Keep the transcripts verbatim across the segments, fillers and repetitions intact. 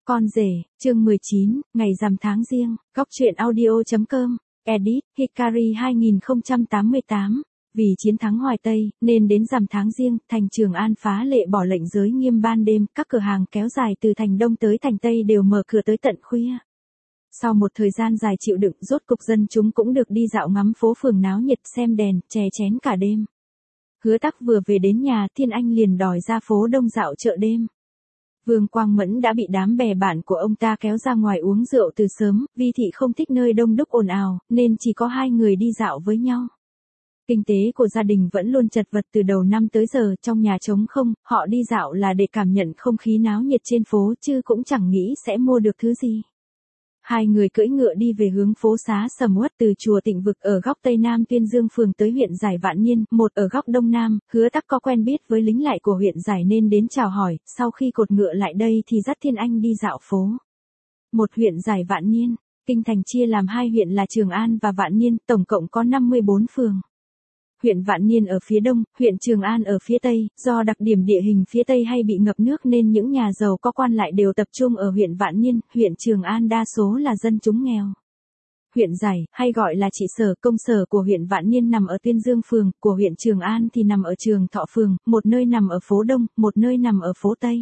Con rể, chương mười chín, ngày rằm tháng riêng, góc truyện audio.com, edit, Hikari hai không tám tám. Vì chiến thắng Hoài Tây, nên đến rằm tháng riêng, thành Trường An phá lệ bỏ lệnh giới nghiêm ban đêm, các cửa hàng kéo dài từ thành Đông tới thành Tây đều mở cửa tới tận khuya. Sau một thời gian dài chịu đựng, rốt cục dân chúng cũng được đi dạo ngắm phố phường náo nhiệt, xem đèn, chè chén cả đêm. Hứa Tắc vừa về đến nhà, Thiên Anh liền đòi ra phố Đông dạo chợ đêm. Vương Quang Mẫn đã bị đám bè bạn của ông ta kéo ra ngoài uống rượu từ sớm, Vi Thị không thích nơi đông đúc ồn ào, nên chỉ có hai người đi dạo với nhau. Kinh tế của gia đình vẫn luôn chật vật từ đầu năm tới giờ, trong nhà trống không, họ đi dạo là để cảm nhận không khí náo nhiệt trên phố chứ cũng chẳng nghĩ sẽ mua được thứ gì. Hai người cưỡi ngựa đi về hướng phố xá sầm uất, từ chùa Tịnh Vực ở góc Tây Nam Tuyên Dương phường tới huyện Giải Vạn Niên, một ở góc Đông Nam. Hứa Tắc có quen biết với lính lại của huyện Giải nên đến chào hỏi, sau khi cột ngựa lại đây thì dắt Thiên Anh đi dạo phố. Một huyện Giải Vạn Niên, kinh thành chia làm hai huyện là Trường An và Vạn Niên, tổng cộng có năm mươi bốn phường. Huyện Vạn Niên ở phía đông, huyện Trường An ở phía tây, do đặc điểm địa hình phía tây hay bị ngập nước nên những nhà giàu có quan lại đều tập trung ở huyện Vạn Niên, huyện Trường An đa số là dân chúng nghèo. Huyện Giải, hay gọi là trị sở, công sở của huyện Vạn Niên nằm ở Tuyên Dương phường, của huyện Trường An thì nằm ở Trường Thọ phường, một nơi nằm ở phố Đông, một nơi nằm ở phố Tây.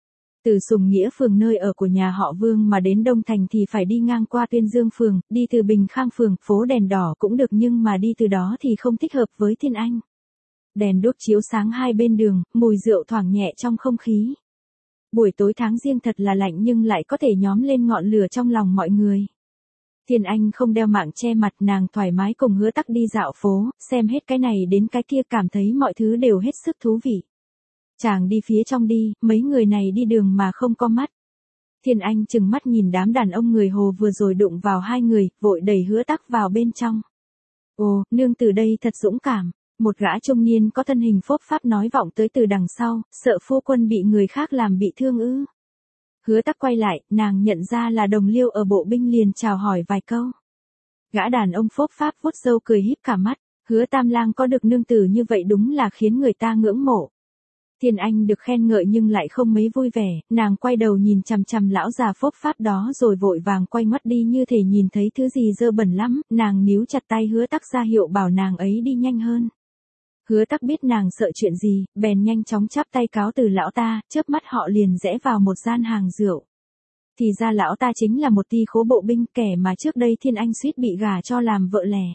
Từ Sùng Nghĩa phường nơi ở của nhà họ Vương mà đến Đông Thành thì phải đi ngang qua Tuyên Dương phường, đi từ Bình Khang phường, phố Đèn Đỏ cũng được nhưng mà đi từ đó thì không thích hợp với Thiên Anh. Đèn đuốc chiếu sáng hai bên đường, mùi rượu thoảng nhẹ trong không khí. Buổi tối tháng riêng thật là lạnh nhưng lại có thể nhóm lên ngọn lửa trong lòng mọi người. Thiên Anh không đeo mạng che mặt, nàng thoải mái cùng Hứa Tắc đi dạo phố, xem hết cái này đến cái kia, cảm thấy mọi thứ đều hết sức thú vị. Chàng đi phía trong đi, mấy người này đi đường mà không có mắt. Thiên Anh chừng mắt nhìn đám đàn ông người Hồ vừa rồi đụng vào hai người, vội đẩy Hứa Tắc vào bên trong. Ồ, nương từ đây thật dũng cảm. Một gã trung niên có thân hình phốp pháp nói vọng tới từ đằng sau, sợ phu quân bị người khác làm bị thương ư. Hứa Tắc quay lại, nàng nhận ra là Đồng Liêu ở bộ binh liền chào hỏi vài câu. Gã đàn ông phốp pháp vuốt râu cười híp cả mắt, Hứa Tam Lang có được nương tử như vậy đúng là khiến người ta ngưỡng mộ. Thiên Anh được khen ngợi nhưng lại không mấy vui vẻ, nàng quay đầu nhìn chằm chằm lão già phốp pháp đó rồi vội vàng quay mắt đi như thể nhìn thấy thứ gì dơ bẩn lắm, nàng níu chặt tay Hứa Tắc ra hiệu bảo nàng ấy đi nhanh hơn. Hứa Tắc biết nàng sợ chuyện gì, bèn nhanh chóng chắp tay cáo từ lão ta, chớp mắt họ liền rẽ vào một gian hàng rượu. Thì ra lão ta chính là một ty khố bộ binh, kẻ mà trước đây Thiên Anh suýt bị gả cho làm vợ lẽ.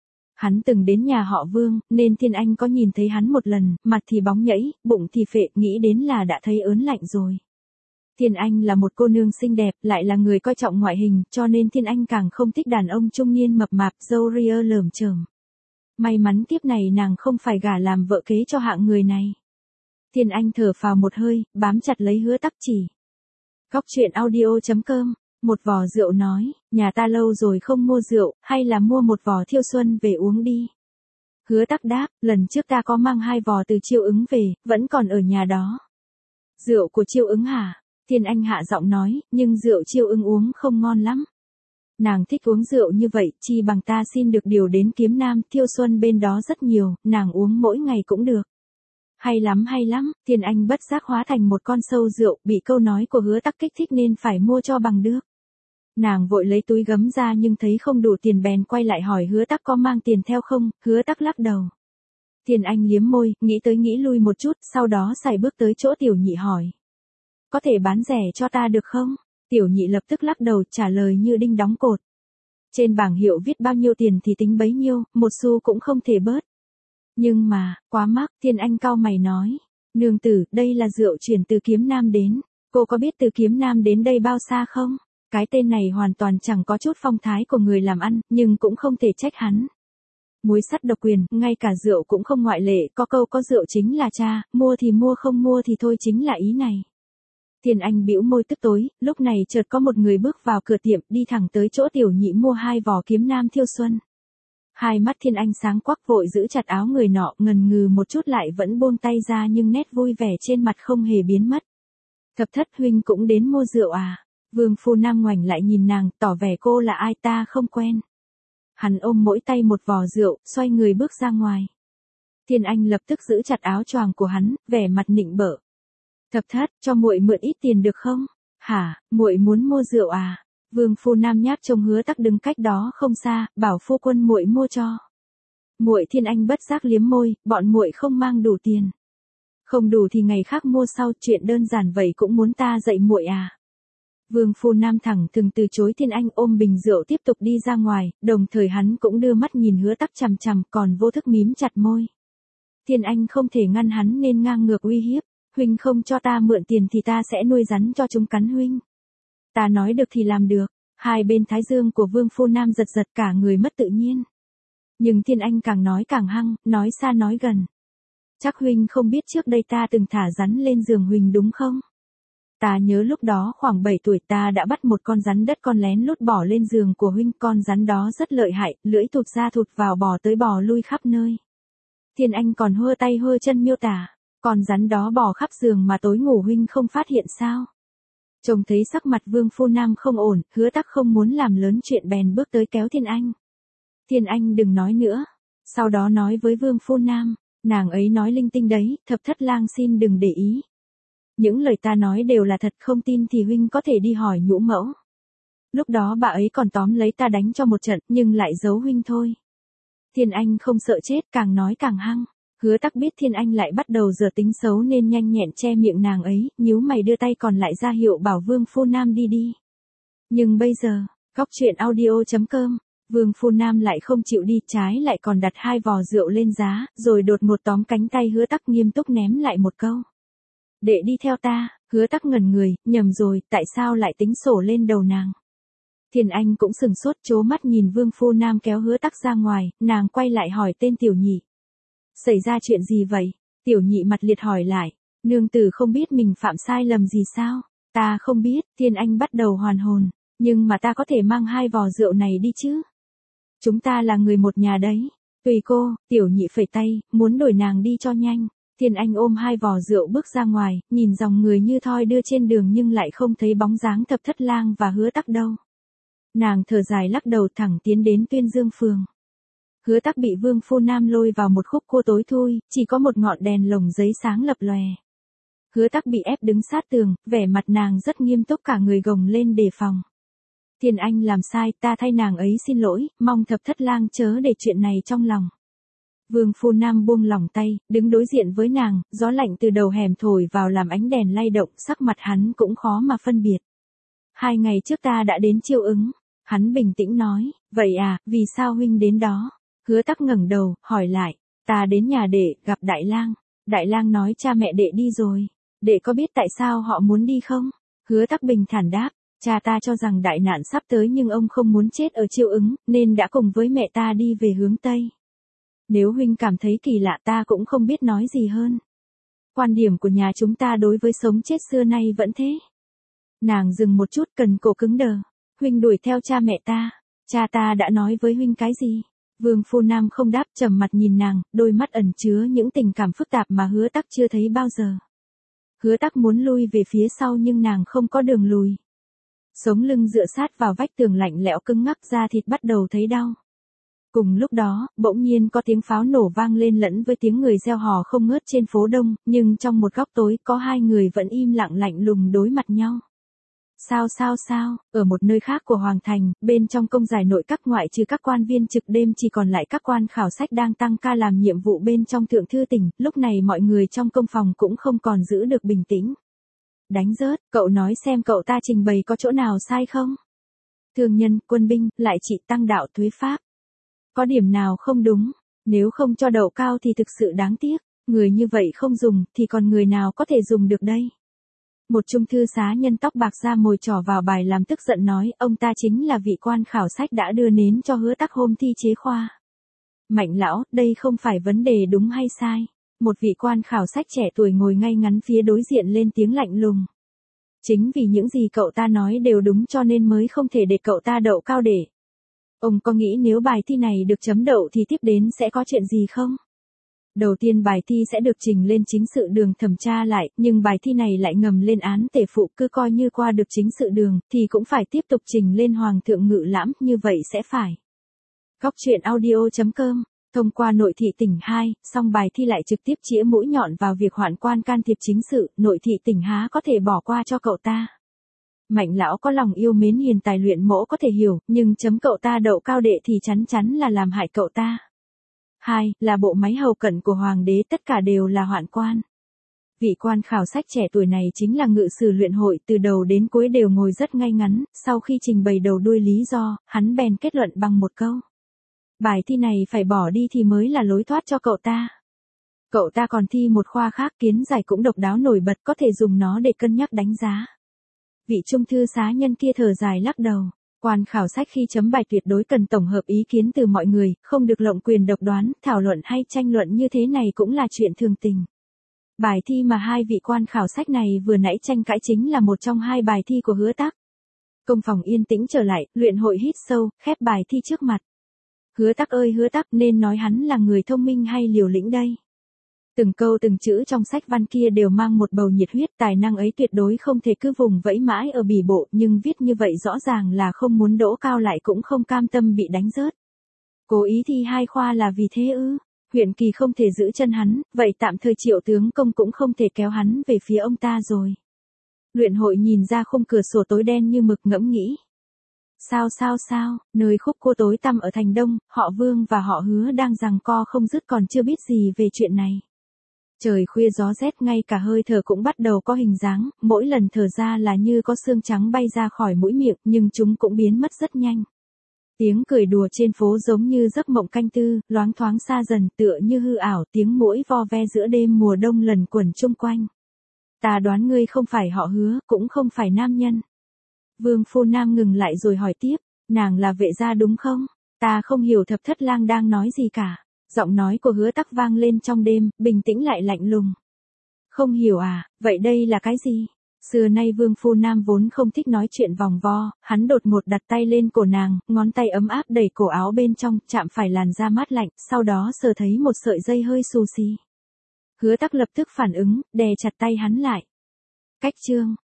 Hắn từng đến nhà họ Vương, nên Thiên Anh có nhìn thấy hắn một lần, mặt thì bóng nhẫy, bụng thì phệ, nghĩ đến là đã thấy ớn lạnh rồi. Thiên Anh là một cô nương xinh đẹp, lại là người coi trọng ngoại hình, cho nên Thiên Anh càng không thích đàn ông trung niên mập mạp, râu ria lởm chởm. May mắn kiếp này nàng không phải gả làm vợ kế cho hạng người này. Thiên Anh thở phào một hơi, bám chặt lấy Hứa Tắc chỉ. Góc truyện audio.com, một vò rượu nói, nhà ta lâu rồi không mua rượu, hay là mua một vò Thiêu Xuân về uống đi. Hứa Tắc đáp, lần trước ta có mang hai vò từ Chiêu Ứng về, vẫn còn ở nhà đó. Rượu của Chiêu Ứng hả? Thiên Anh hạ giọng nói, nhưng rượu Chiêu Ứng uống không ngon lắm. Nàng thích uống rượu như vậy, chi bằng ta xin được điều đến Kiếm Nam, Thiêu Xuân bên đó rất nhiều, nàng uống mỗi ngày cũng được. Hay lắm hay lắm, Thiên Anh bất giác hóa thành một con sâu rượu, bị câu nói của Hứa Tắc kích thích nên phải mua cho bằng được. Nàng vội lấy túi gấm ra nhưng thấy không đủ tiền bèn quay lại hỏi Hứa Tắc có mang tiền theo không, Hứa Tắc lắc đầu. Thiên Anh liếm môi, nghĩ tới nghĩ lui một chút, sau đó sải bước tới chỗ Tiểu Nhị hỏi. Có thể bán rẻ cho ta được không? Tiểu Nhị lập tức lắc đầu, trả lời như đinh đóng cột. Trên bảng hiệu viết bao nhiêu tiền thì tính bấy nhiêu, một xu cũng không thể bớt. Nhưng mà, quá mắc, Thiên Anh cau mày nói. Nương tử, đây là rượu chuyển từ Kiếm Nam đến. Cô có biết từ Kiếm Nam đến đây bao xa không? Cái tên này hoàn toàn chẳng có chút phong thái của người làm ăn, nhưng cũng không thể trách hắn. Muối sắt độc quyền, ngay cả rượu cũng không ngoại lệ, có câu có rượu chính là cha, mua thì mua không mua thì thôi chính là ý này. Thiên Anh bĩu môi tức tối, lúc này chợt có một người bước vào cửa tiệm, đi thẳng tới chỗ Tiểu Nhị mua hai vò Kiếm Nam Thiêu Xuân. Hai mắt Thiên Anh sáng quắc, vội giữ chặt áo người nọ, ngần ngừ một chút lại vẫn buông tay ra nhưng nét vui vẻ trên mặt không hề biến mất. Thập thất huynh cũng đến mua rượu à? Vương Phu Nam ngoảnh lại nhìn nàng, tỏ vẻ cô là ai ta không quen. Hắn ôm mỗi tay một vò rượu, xoay người bước ra ngoài. Thiên Anh lập tức giữ chặt áo choàng của hắn, vẻ mặt nịnh bợ. Thập thất, cho muội mượn ít tiền được không? Hả, muội muốn mua rượu à? Vương phu Nam nhát trông Hứa Tắc đứng cách đó không xa, bảo phu quân muội mua cho. Muội Thiên Anh bất giác liếm môi, bọn muội không mang đủ tiền. Không đủ thì ngày khác mua sau, chuyện đơn giản vậy cũng muốn ta dạy muội à? Vương phu Nam thẳng thừng từ chối Thiên Anh, ôm bình rượu tiếp tục đi ra ngoài, đồng thời hắn cũng đưa mắt nhìn Hứa Tắc chằm chằm, còn vô thức mím chặt môi. Thiên Anh không thể ngăn hắn nên ngang ngược uy hiếp, huynh không cho ta mượn tiền thì ta sẽ nuôi rắn cho chúng cắn huynh. Ta nói được thì làm được. Hai bên thái dương của Vương phu Nam giật giật, cả người mất tự nhiên. Nhưng Thiên Anh càng nói càng hăng, nói xa nói gần. Chắc huynh không biết trước đây ta từng thả rắn lên giường huynh đúng không? Ta nhớ lúc đó khoảng bảy tuổi ta đã bắt một con rắn đất con lén lút bỏ lên giường của huynh, con rắn đó rất lợi hại, lưỡi thụt ra thụt vào bò tới bò lui khắp nơi. Thiên Anh còn hơ tay hơ chân miêu tả, con rắn đó bò khắp giường mà tối ngủ huynh không phát hiện sao? Trông thấy sắc mặt Vương phu Nam không ổn, Hứa Tắc không muốn làm lớn chuyện bèn bước tới kéo Thiên Anh. Thiên Anh đừng nói nữa. Sau đó nói với Vương phu Nam, nàng ấy nói linh tinh đấy, Thập Thất Lang xin đừng để ý. Những lời ta nói đều là thật, không tin thì huynh có thể đi hỏi nhũ mẫu. Lúc đó bà ấy còn tóm lấy ta đánh cho một trận, nhưng lại giấu huynh thôi. Thiên Anh không sợ chết, càng nói càng hăng. Hứa Tắc biết Thiên Anh lại bắt đầu giờ tính xấu nên nhanh nhẹn che miệng nàng ấy, nhíu mày đưa tay còn lại ra hiệu bảo Vương phu Nam đi đi. Nhưng bây giờ, góc truyện audio chấm com, Vương phu Nam lại không chịu đi, trái lại còn đặt hai vò rượu lên giá, rồi đột ngột tóm cánh tay Hứa Tắc nghiêm túc ném lại một câu. Đệ đi theo ta. Hứa Tắc ngẩn người, nhầm rồi, tại sao lại tính sổ lên đầu nàng? Thiên Anh cũng sừng sốt, trố mắt nhìn Vương phu Nam kéo Hứa Tắc ra ngoài, nàng quay lại hỏi tên Tiểu Nhị. Xảy ra chuyện gì vậy? Tiểu Nhị mặt liệt hỏi lại, nương tử không biết mình phạm sai lầm gì sao? Ta không biết. Thiên Anh bắt đầu hoàn hồn, nhưng mà ta có thể mang hai vò rượu này đi chứ? Chúng ta là người một nhà đấy. Tùy cô. Tiểu Nhị phẩy tay, muốn đuổi nàng đi cho nhanh. Thiên Anh ôm hai vò rượu bước ra ngoài, nhìn dòng người như thoi đưa trên đường nhưng lại không thấy bóng dáng Thập Thất Lang và Hứa Tắc đâu. Nàng thở dài lắc đầu thẳng tiến đến Tuyên Dương phường. Hứa Tắc bị Vương phu Nam lôi vào một khúc cua tối thui, chỉ có một ngọn đèn lồng giấy sáng lập lòe. Hứa Tắc bị ép đứng sát tường, vẻ mặt nàng rất nghiêm túc, cả người gồng lên đề phòng. Thiên Anh làm sai, ta thay nàng ấy xin lỗi, mong Thập Thất Lang chớ để chuyện này trong lòng. Vương phu Nam buông lỏng tay, đứng đối diện với nàng, gió lạnh từ đầu hẻm thổi vào làm ánh đèn lay động, sắc mặt hắn cũng khó mà phân biệt. Hai ngày trước ta đã đến Chiêu Ứng. Hắn bình tĩnh nói, vậy à, vì sao huynh đến đó? Hứa Tắc ngẩng đầu, hỏi lại, ta đến nhà đệ, gặp Đại Lang. Đại Lang nói cha mẹ đệ đi rồi. Đệ có biết tại sao họ muốn đi không? Hứa Tắc bình thản đáp, cha ta cho rằng đại nạn sắp tới nhưng ông không muốn chết ở Chiêu Ứng, nên đã cùng với mẹ ta đi về hướng Tây. Nếu huynh cảm thấy kỳ lạ ta cũng không biết nói gì hơn. Quan điểm của nhà chúng ta đối với sống chết xưa nay vẫn thế. Nàng dừng một chút, cần cổ cứng đờ. Huynh đuổi theo cha mẹ ta. Cha ta đã nói với huynh cái gì? Vương phu Nam không đáp, trầm mặt nhìn nàng, đôi mắt ẩn chứa những tình cảm phức tạp mà Hứa Tắc chưa thấy bao giờ. Hứa Tắc muốn lui về phía sau nhưng nàng không có đường lùi. Sống lưng dựa sát vào vách tường lạnh lẽo cứng ngắc, da thịt bắt đầu thấy đau. Cùng lúc đó, bỗng nhiên có tiếng pháo nổ vang lên lẫn với tiếng người reo hò không ngớt trên phố đông, nhưng trong một góc tối có hai người vẫn im lặng lạnh lùng đối mặt nhau. Sao sao sao, ở một nơi khác của Hoàng Thành, bên trong công giải nội các ngoại trừ các quan viên trực đêm chỉ còn lại các quan khảo sách đang tăng ca làm nhiệm vụ bên trong Thượng Thư Tỉnh, lúc này mọi người trong công phòng cũng không còn giữ được bình tĩnh. Đánh rớt, cậu nói xem cậu ta trình bày có chỗ nào sai không? Thương nhân, quân binh, lại trị tăng đạo thuế pháp. Có điểm nào không đúng? Nếu không cho đậu cao thì thực sự đáng tiếc, người như vậy không dùng thì còn người nào có thể dùng được đây? Một trung thư xá nhân tóc bạc da mồi trỏ vào bài làm tức giận nói, ông ta chính là vị quan khảo sách đã đưa nến cho Hứa Tắc hôm thi chế khoa. Mạnh lão, đây không phải vấn đề đúng hay sai. Một vị quan khảo sách trẻ tuổi ngồi ngay ngắn phía đối diện lên tiếng lạnh lùng. Chính vì những gì cậu ta nói đều đúng cho nên mới không thể để cậu ta đậu cao để. Ông có nghĩ nếu bài thi này được chấm đậu thì tiếp đến sẽ có chuyện gì không? Đầu tiên bài thi sẽ được trình lên chính sự đường thẩm tra lại, nhưng bài thi này lại ngầm lên án tể phụ, cứ coi như qua được chính sự đường, thì cũng phải tiếp tục trình lên Hoàng thượng Ngự Lãm, như vậy sẽ phải. Góc truyện audio chấm com, thông qua nội thị tỉnh hai, xong bài thi lại trực tiếp chĩa mũi nhọn vào việc hoạn quan can thiệp chính sự, nội thị tỉnh há có thể bỏ qua cho cậu ta. Mạnh lão có lòng yêu mến hiền tài luyện mỗ có thể hiểu, nhưng chấm cậu ta đậu cao đệ thì chắn chắn là làm hại cậu ta. Hai, là bộ máy hầu cận của hoàng đế tất cả đều là hoạn quan. Vị quan khảo sách trẻ tuổi này chính là ngự sử luyện hội, từ đầu đến cuối đều ngồi rất ngay ngắn, sau khi trình bày đầu đuôi lý do, hắn bèn kết luận bằng một câu. Bài thi này phải bỏ đi thì mới là lối thoát cho cậu ta. Cậu ta còn thi một khoa khác, kiến giải cũng độc đáo nổi bật, có thể dùng nó để cân nhắc đánh giá. Vị trung thư xá nhân kia thở dài lắc đầu. Quan khảo sách khi chấm bài tuyệt đối cần tổng hợp ý kiến từ mọi người, không được lộng quyền độc đoán, thảo luận hay tranh luận như thế này cũng là chuyện thường tình. Bài thi mà hai vị quan khảo sách này vừa nãy tranh cãi chính là một trong hai bài thi của Hứa Tắc. Công phòng yên tĩnh trở lại, luyện hội hít sâu, khép bài thi trước mặt. Hứa Tắc ơi Hứa Tắc, nên nói hắn là người thông minh hay liều lĩnh đây? Từng câu từng chữ trong sách văn kia đều mang một bầu nhiệt huyết, tài năng ấy tuyệt đối không thể cứ vùng vẫy mãi ở bỉ bộ, nhưng viết như vậy rõ ràng là không muốn đỗ cao lại cũng không cam tâm bị đánh rớt. Cố ý thi hai khoa là vì thế ư? Huyện Kỳ không thể giữ chân hắn, vậy tạm thời Triệu tướng công cũng không thể kéo hắn về phía ông ta rồi. Luyện hội nhìn ra khung cửa sổ tối đen như mực ngẫm nghĩ. Sao sao sao, nơi khúc cua tối tăm ở thành Đông, họ Vương và họ Hứa đang giằng co không dứt còn chưa biết gì về chuyện này. Trời khuya gió rét, ngay cả hơi thở cũng bắt đầu có hình dáng, mỗi lần thở ra là như có xương trắng bay ra khỏi mũi miệng, nhưng chúng cũng biến mất rất nhanh. Tiếng cười đùa trên phố giống như giấc mộng canh tư, loáng thoáng xa dần tựa như hư ảo, tiếng muỗi vo ve giữa đêm mùa đông lần quẩn chung quanh. Ta đoán ngươi không phải họ Hứa, cũng không phải nam nhân. Vương Phu Nam ngừng lại rồi hỏi tiếp, nàng là vệ gia đúng không? Ta không hiểu Thập Thất Lang đang nói gì cả. Giọng nói của Hứa Tắc vang lên trong đêm, bình tĩnh lại lạnh lùng. Không hiểu à, vậy đây là cái gì? Xưa nay Vương Phu Nam vốn không thích nói chuyện vòng vo, hắn đột ngột đặt tay lên cổ nàng, ngón tay ấm áp đẩy cổ áo bên trong, chạm phải làn da mát lạnh, sau đó sờ thấy một sợi dây hơi xù xì. Hứa Tắc lập tức phản ứng, đè chặt tay hắn lại. Cách chương.